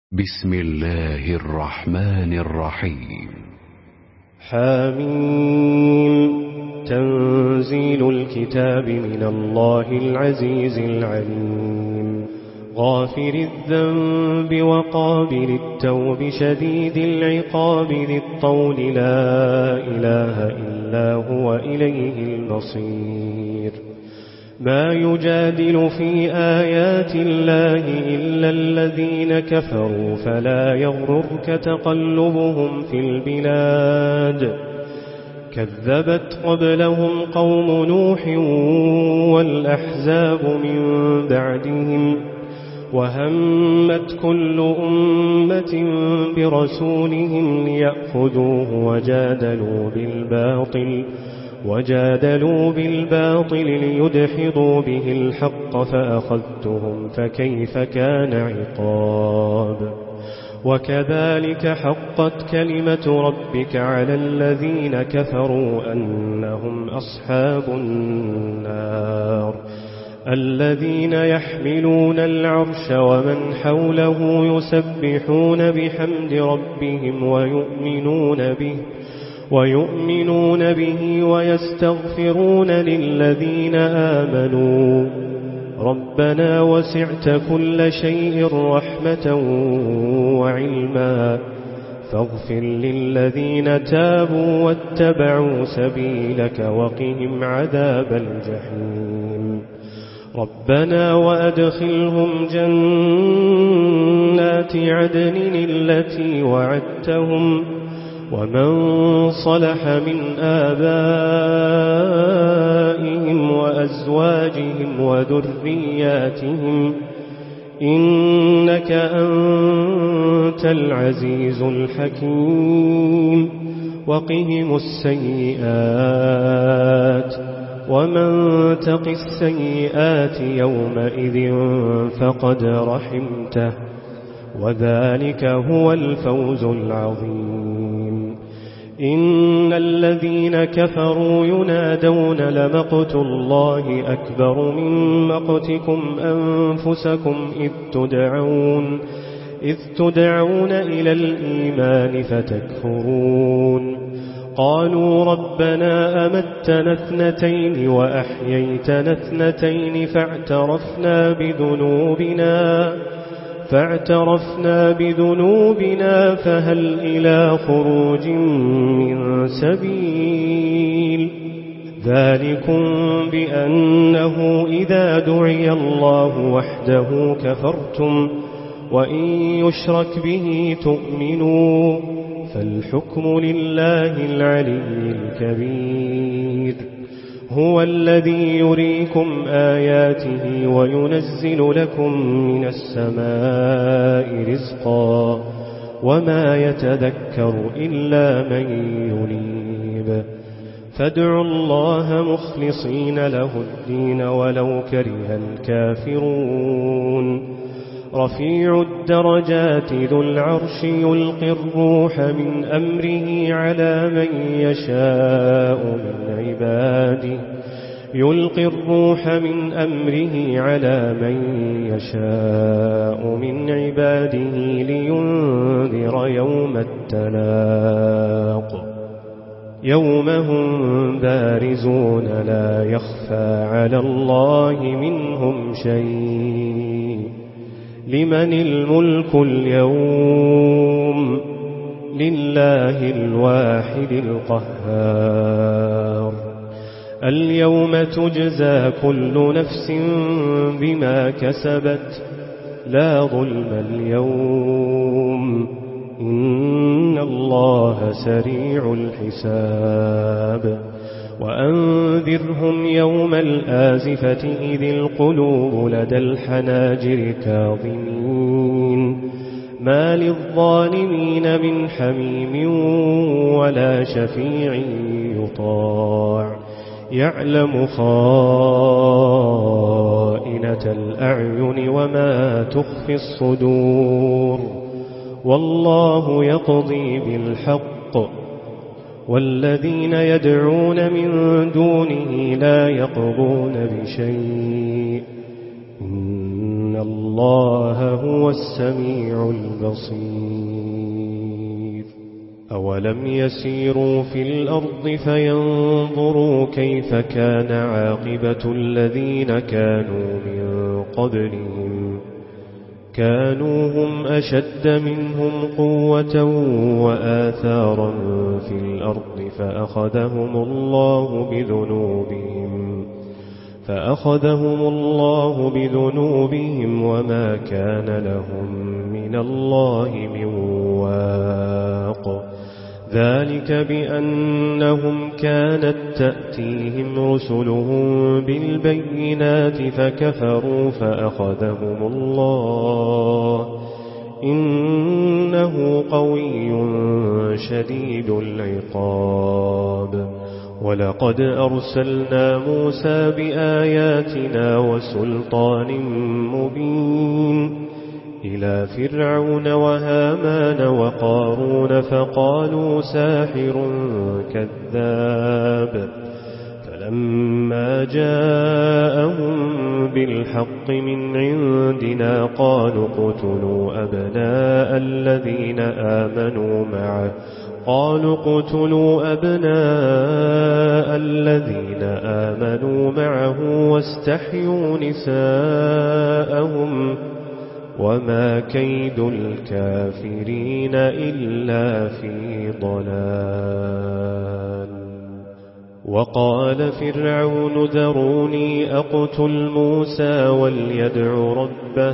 بسم الله الرحمن الرحيم. حميم. تنزيل الكتاب من الله العزيز العليم، غافر الذنب وقابل التوب شديد العقاب ذي الطول لا إله إلا هو إليه المصير. ما يجادل في آيات الله إلا الذين كفروا فلا يغررك تقلبهم في البلاد. كذبت قبلهم قوم نوح والأحزاب من بعدهم، وهمت كل أمة برسولهم ليأخذوه وجادلوا بالباطل ليدحضوا به الحق فأخذتهم فكيف كان عقاب. وكذلك حقت كلمة ربك على الذين كفروا أنهم أصحاب النار. الذين يحملون العرش ومن حوله يسبحون بحمد ربهم ويؤمنون به ويستغفرون للذين آمنوا ربنا وسعت كل شيء رحمة وعلما فاغفر للذين تابوا واتبعوا سبيلك وقهم عذاب الجحيم. ربنا وأدخلهم جنات عدن التي وعدتهم ومن صلح من آبائهم وأزواجهم وذرياتهم إنك أنت العزيز الحكيم. وقهم السيئات ومن تق السيئات يومئذ فقد رحمته وذلك هو الفوز العظيم. إن الذين كفروا ينادون لمقت الله أكبر من مقتكم أنفسكم إذ تدعون إلى الإيمان فتكفرون. قالوا ربنا أمتنا اثنتين وأحييتنا اثنتين فاعترفنا بذنوبنا فهل إلى خروج من سبيل. ذلكم بأنه إذا دعي الله وحده كفرتم وإن يشرك به تؤمنوا فالحكم لله العلي الكبير. هو الذي يريكم آياته وينزل لكم من السماء رزقا وما يتذكر إلا من ينيب. فادعوا الله مخلصين له الدين ولو كره الكافرون. رفيع الدرجات ذو العرش يلقي الروح من أمره على من يشاء من عباده لينذر يوم التلاق. يوم هم بارزون لا يخفى على الله منهم شيء. لمن الملك اليوم؟ لله الواحد القهار. اليوم تجزى كل نفس بما كسبت لا ظلم اليوم إن الله سريع الحساب. وأنذرهم يوم الآزفة إذ القلوب لدى الحناجر كاظمين ما للظالمين من حميم ولا شفيع يطاع. يعلم خائنة الأعين وما تخفي الصدور. والله يقضي بالحق والذين يدعون من دونه لا يقضون بشيء الله هو السميع البصير. أولم يسيروا في الأرض فينظروا كيف كان عاقبة الذين كانوا من قبلهم كانوا هم أشد منهم قوة وآثارا في الأرض فأخذهم الله بذنوبهم وما كان لهم من الله من واق. ذلك بأنهم كانت تأتيهم رسلهم بالبينات فكفروا فأخذهم الله إنه قوي شديد العقاب. ولقد أرسلنا موسى بآياتنا وسلطان مبين إلى فرعون وهامان وقارون فقالوا ساحر كذاب. فلما جاءهم بالحق من عندنا قالوا اقتلوا أبناء الذين آمنوا معه واستحيوا نساءهم وما كيد الكافرين إلا في ضلال. وقال فرعون ذروني أقتل موسى وليدع ربه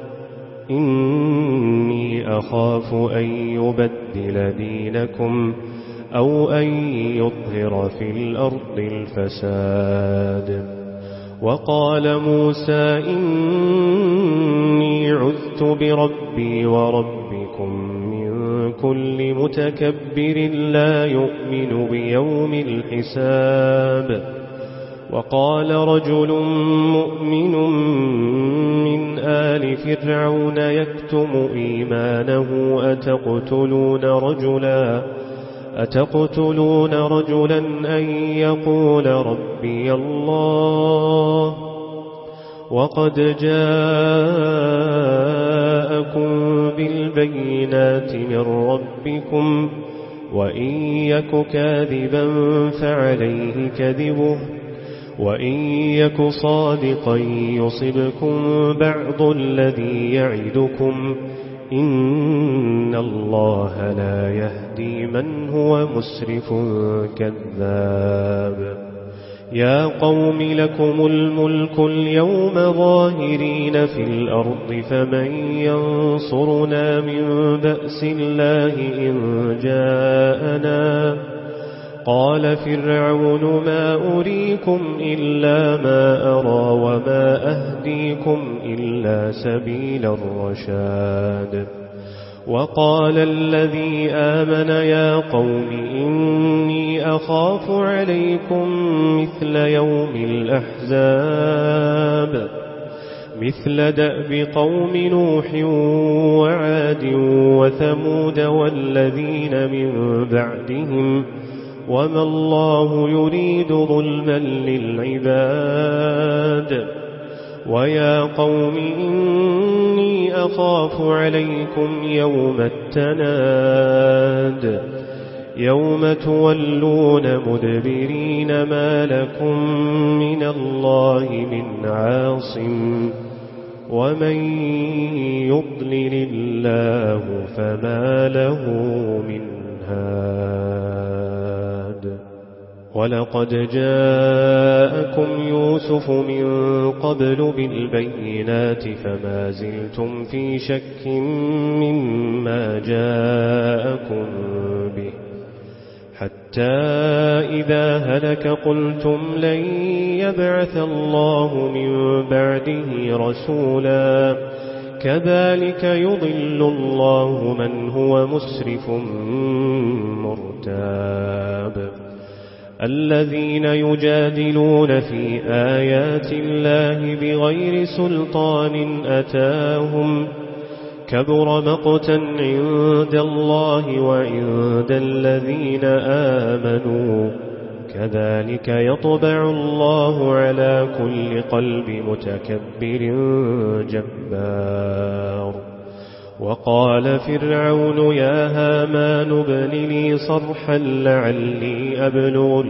إني أخاف أن يبدل دينكم أو أن يظهر في الأرض الفساد. وقال موسى إني عذت بربي وربكم من كل متكبر لا يؤمن بيوم الحساب. وقال رجل مؤمن من آل فرعون يكتم إيمانه أتقتلون رجلا أن يقول ربي الله وقد جاءكم بالبينات من ربكم وإن يك كاذبا فعليه كذبه وإن يك صادقا يصبكم بعض الذي يعدكم إن الله لا يهدي من هو مسرف كذاب. يا قوم لكم الملك اليوم ظاهرين في الأرض فمن ينصرنا من بأس الله إن جاءنا. قال فرعون ما أريكم إلا ما أرى وما أهديكم إلا سبيل الرشاد. وقال الذي آمن يا قوم إني أخاف عليكم مثل يوم الأحزاب مثل دأب قوم نوح وعاد وثمود والذين من بعدهم وما الله يريد ظلما للعباد. ويا قوم إني أخاف عليكم يوم التناد يوم تولون مدبرين ما لكم من الله من عاصم ومن يضلل الله فما له من هاد. ولقد جاءكم يوسف من قبل بالبينات فما زلتم في شك مما جاءكم به حتى إذا هلك قلتم لن يبعث الله من بعده رسولا كذلك يضل الله من هو مسرف مرتاب. الذين يجادلون في آيات الله بغير سلطان أتاهم كبر مقتا عند الله وعند الذين آمنوا كذلك يطبع الله على كل قلب متكبر جبار. وقال فرعون يا هامان ابن لي صرحا لعلي أبلغ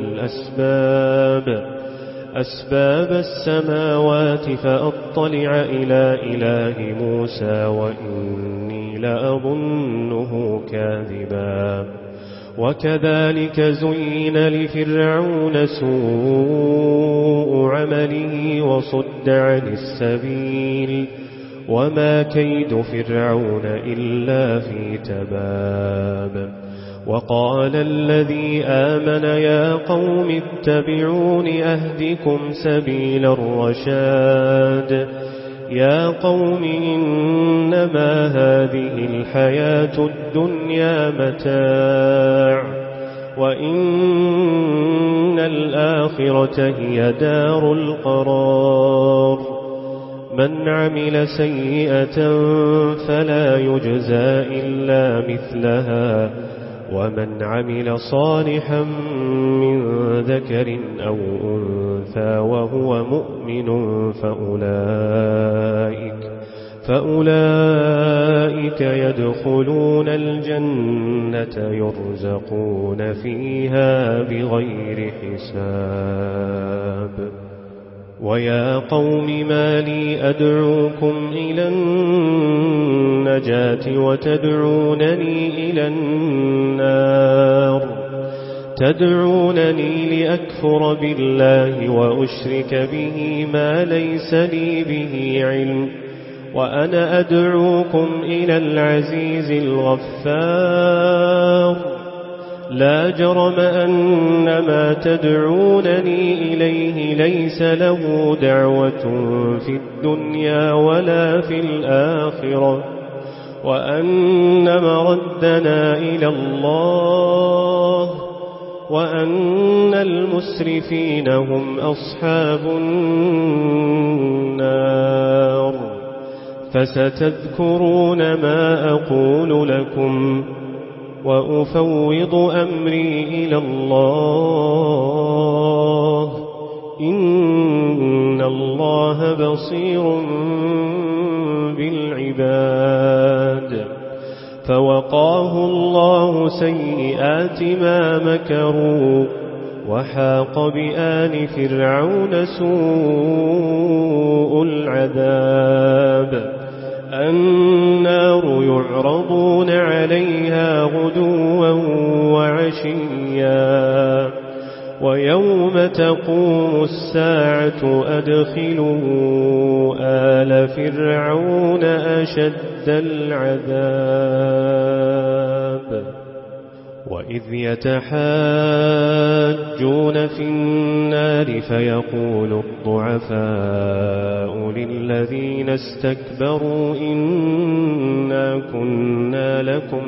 أسباب السماوات فأطلع إلى إله موسى وإني لأظنه كاذبا. وكذلك زين لفرعون سوء عمله وصد عن السبيل وما كيد فرعون إلا في تباب. وقال الذي آمن يا قوم اتبعون أهدكم سبيل الرشاد. يا قوم إنما هذه الحياة الدنيا متاع وإن الآخرة هي دار القرار. من عمل سيئة فلا يجزى إلا مثلها ومن عمل صالحا من ذكر أو أنثى وهو مؤمن فأولئك يدخلون الجنة يرزقون فيها بغير حساب. ويا قوم ما لي أدعوكم إلى النجاة وتدعونني إلى النار. تدعونني لأكفر بالله وأشرك به ما ليس لي به علم وأنا أدعوكم إلى العزيز الغفار. لا جرم أن ما تدعونني إليه ليس له دعوة في الدنيا ولا في الآخرة وأن مردنا إلى الله وأن المسرفين هم أصحاب النار. فستذكرون ما أقول لكم وأفوض أمري إلى الله إن الله بصير بالعباد. فوقاه الله سيئات ما مكروا وحاق بآل فرعون سوء العذاب. النار يعرضون عليها غدوا وعشيا ويوم تقوم الساعة أدخلوا آل فرعون أشد العذاب. وإذ يتحاجون في النار فيقول الضعفاء للذين استكبروا إنا كنا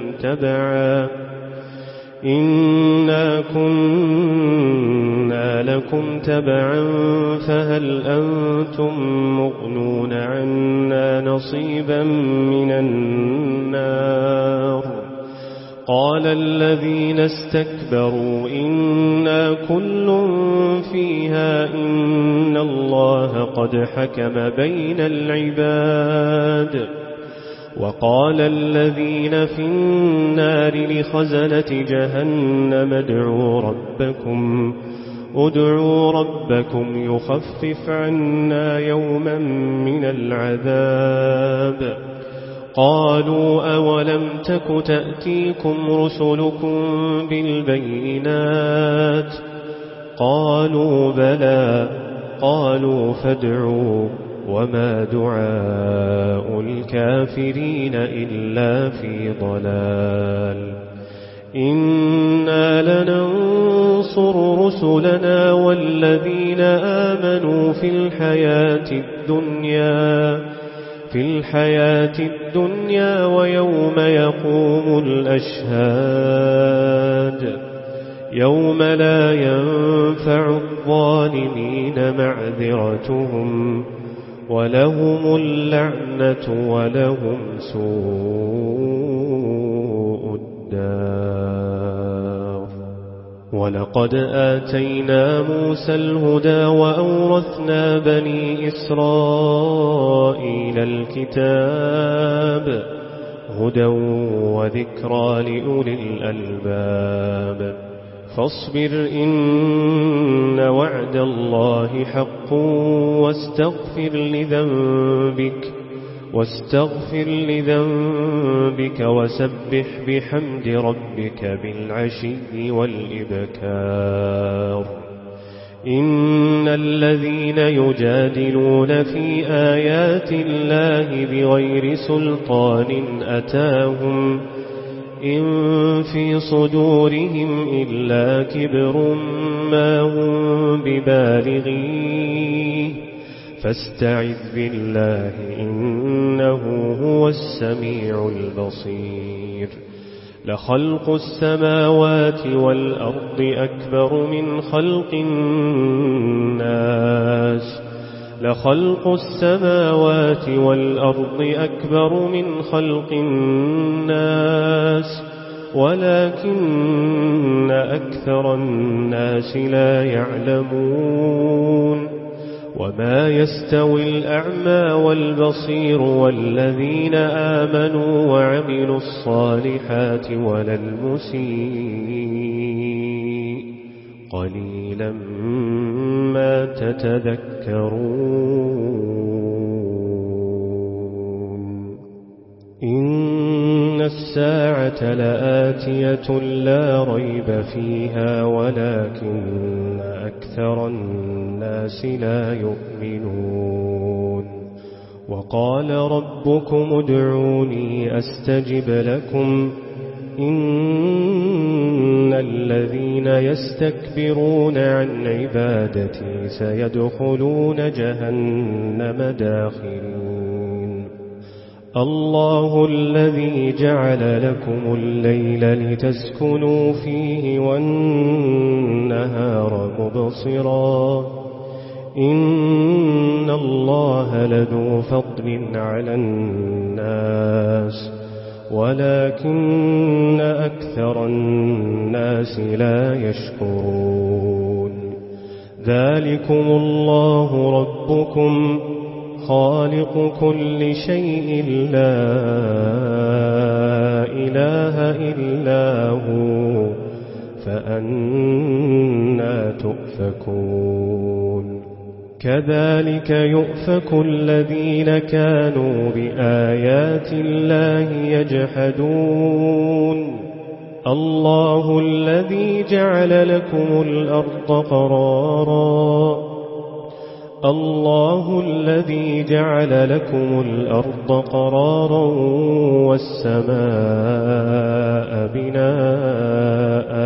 لكم تبعا فهل أنتم مغنون عنا نصيبا من النار. قال الذين استكبروا إنا كل فيها إن الله قد حكم بين العباد. وقال الذين في النار لخزنة جهنم ادعوا ربكم يخفف عنا يوما من العذاب. قالوا أولم تك تأتيكم رسلكم بالبينات قالوا بلى قالوا فادعوا وما دعاء الكافرين إلا في ضلال. إنا لننصر رسلنا والذين آمنوا في الحياة الدنيا ويوم يقوم الأشهاد يوم لا ينفع الظالمين معذرتهم ولهم اللعنة ولهم سوء الدار. ولقد آتينا موسى الهدى وأورثنا بني إسرائيل الكتاب هدى وذكرى لأولي الألباب فاصبر إن وعد الله حق واستغفر لذنبك وسبح بحمد ربك بالعشي والإبكار إن الذين يجادلون في آيات الله بغير سلطان أتاهم إن في صدورهم إلا كبر ما هم ببالغيه فاستعذ بالله إنه هو السميع البصير لخلق السماوات والأرض أكبر من خلق الناس ولكن أكثر الناس لا يعلمون وما يستوي الأعمى والبصير والذين آمنوا وعملوا الصالحات ولا المسيء قليلا ما تتذكرون إن الساعة لآتية لا ريب فيها ولكن أكثر الناس لا يؤمنون وقال ربكم ادعوني أستجب لكم إن الذين يستكبرون عن عبادتي سيدخلون جهنم داخرين الله الذي جعل لكم الليل لتسكنوا فيه والنهار مبصرا إن الله لذو فضل على الناس ولكن أكثر الناس لا يشكرون ذلكم الله ربكم خالق كل شيء لا إله إلا هو فأنى تؤفكون كذلك يؤفك الذين كانوا بآيات الله يجحدون الله الذي جعل لكم الأرض قرارا والسماء بناء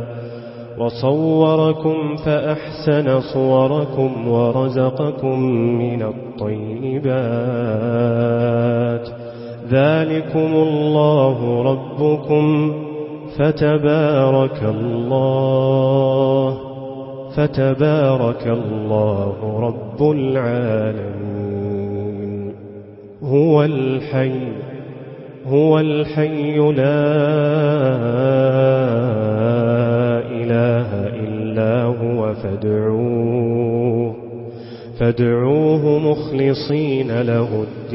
وصوركم فأحسن صوركم ورزقكم من الطيبات ذلكم الله ربكم فتبارك الله رب العالمين هو الحي لا إله إلا هو فادعوه مخلصين له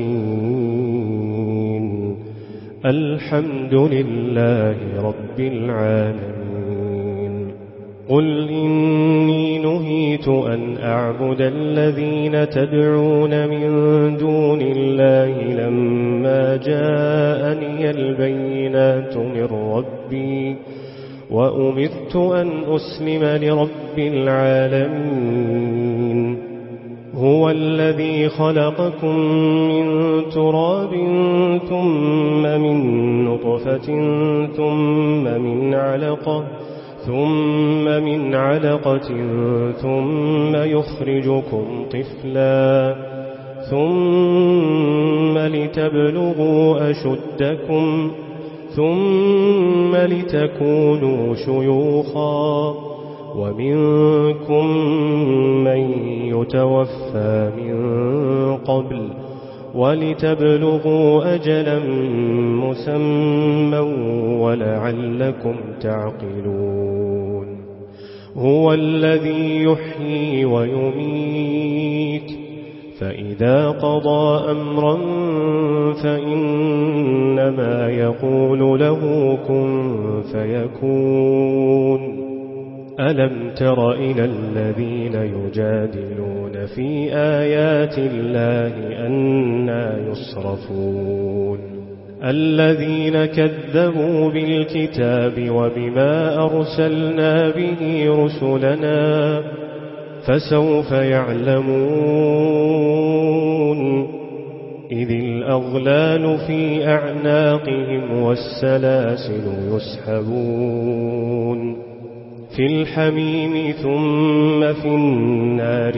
الدين الحمد لله رب العالمين قل إني نهيت أن أعبد الذين تدعون من دون الله لما جاءني البينات من ربي وأمرت أن أسلم لرب العالمين هو الذي خلقكم من تراب ثم من نطفة ثم من علقة ثم يخرجكم طفلا ثم لتبلغوا أشدكم ثم لتكونوا شيوخا ومنكم من يتوفى من قبل ولتبلغوا أجلا مسمى ولعلكم تعقلون هو الذي يحيي ويميت فإذا قضى أمرا فإنما يقول له كن فيكون ألم تر إلى الذين يجادلون في آيات الله أنى يصرفون الذين كذبوا بالكتاب وبما أرسلنا به رسلنا فسوف يعلمون إذ الأغلال في أعناقهم والسلاسل يسحبون في الحميم ثم في النار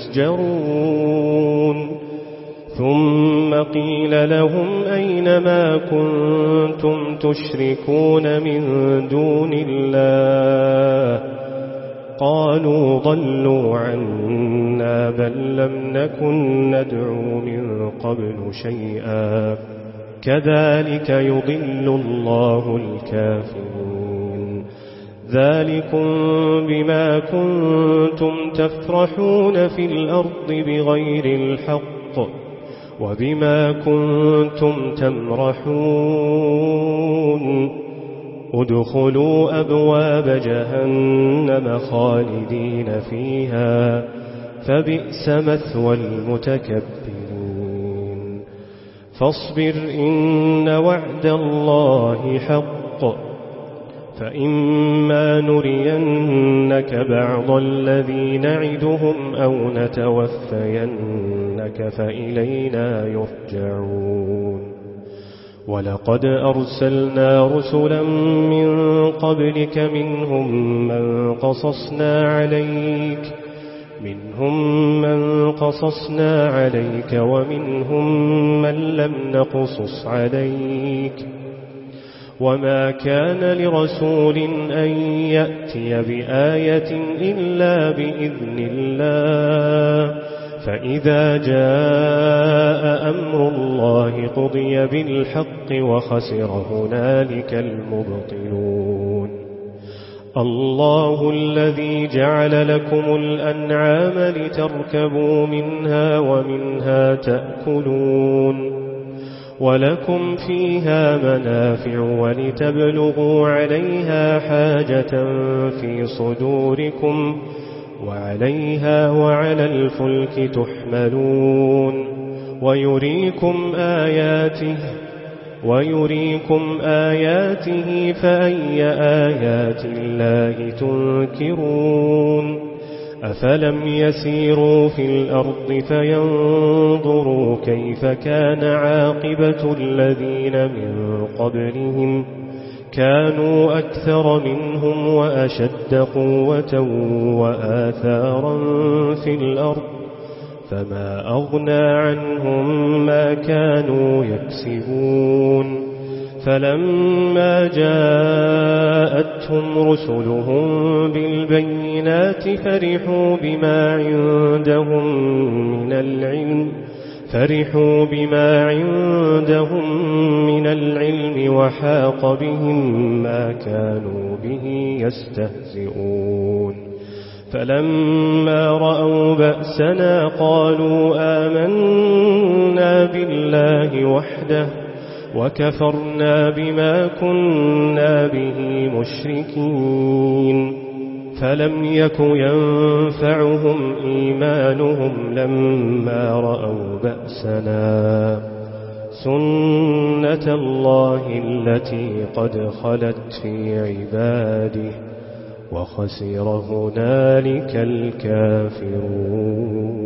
يسجرون ثم قيل لهم أين ما كنتم تشركون من دون الله قالوا ضلوا عنا بل لم نكن ندعو من قبل شيئا كذلك يضل الله الكافرين ذلكم بما كنتم تفرحون في الأرض بغير الحق وبما كنتم تمرحون ادخلوا أبواب جهنم خالدين فيها فبئس مثوى المتكبرين فاصبر إن وعد الله حق فإما نرينك بعض الذي نعدهم أو نتوفينك فإلينا يرجعون ولقد أرسلنا رسلا من قبلك منهم من قصصنا عليك ومنهم من لم نقصص عليك وما كان لرسول أن يأتي بآية إلا بإذن الله فإذا جاء أمر الله قضي بالحق وخسر هنالك المبطلون الله الذي جعل لكم الأنعام لتركبوا منها ومنها تأكلون ولكم فيها منافع ولتبلغوا عليها حاجة في صدوركم وعليها وعلى الفلك تحملون ويريكم آياته فأي آيات الله تنكرون أفلم يسيروا في الأرض فينظروا كيف كان عاقبة الذين من قبلهم كانوا أكثر منهم وأشد قوة وآثارا في الأرض فما أغنى عنهم ما كانوا يكسبون فلما جاءتهم رسلهم بالبينات فرحوا بما عندهم من العلم وحاق بهم ما كانوا به يستهزئون فلما رأوا بأسنا قالوا آمنا بالله وحده وكفرنا بما كنا به مشركين فلم يك ينفعهم إيمانهم لما رأوا بأسنا سنة الله التي قد خلت في عباده وخسر هنالك الكافرون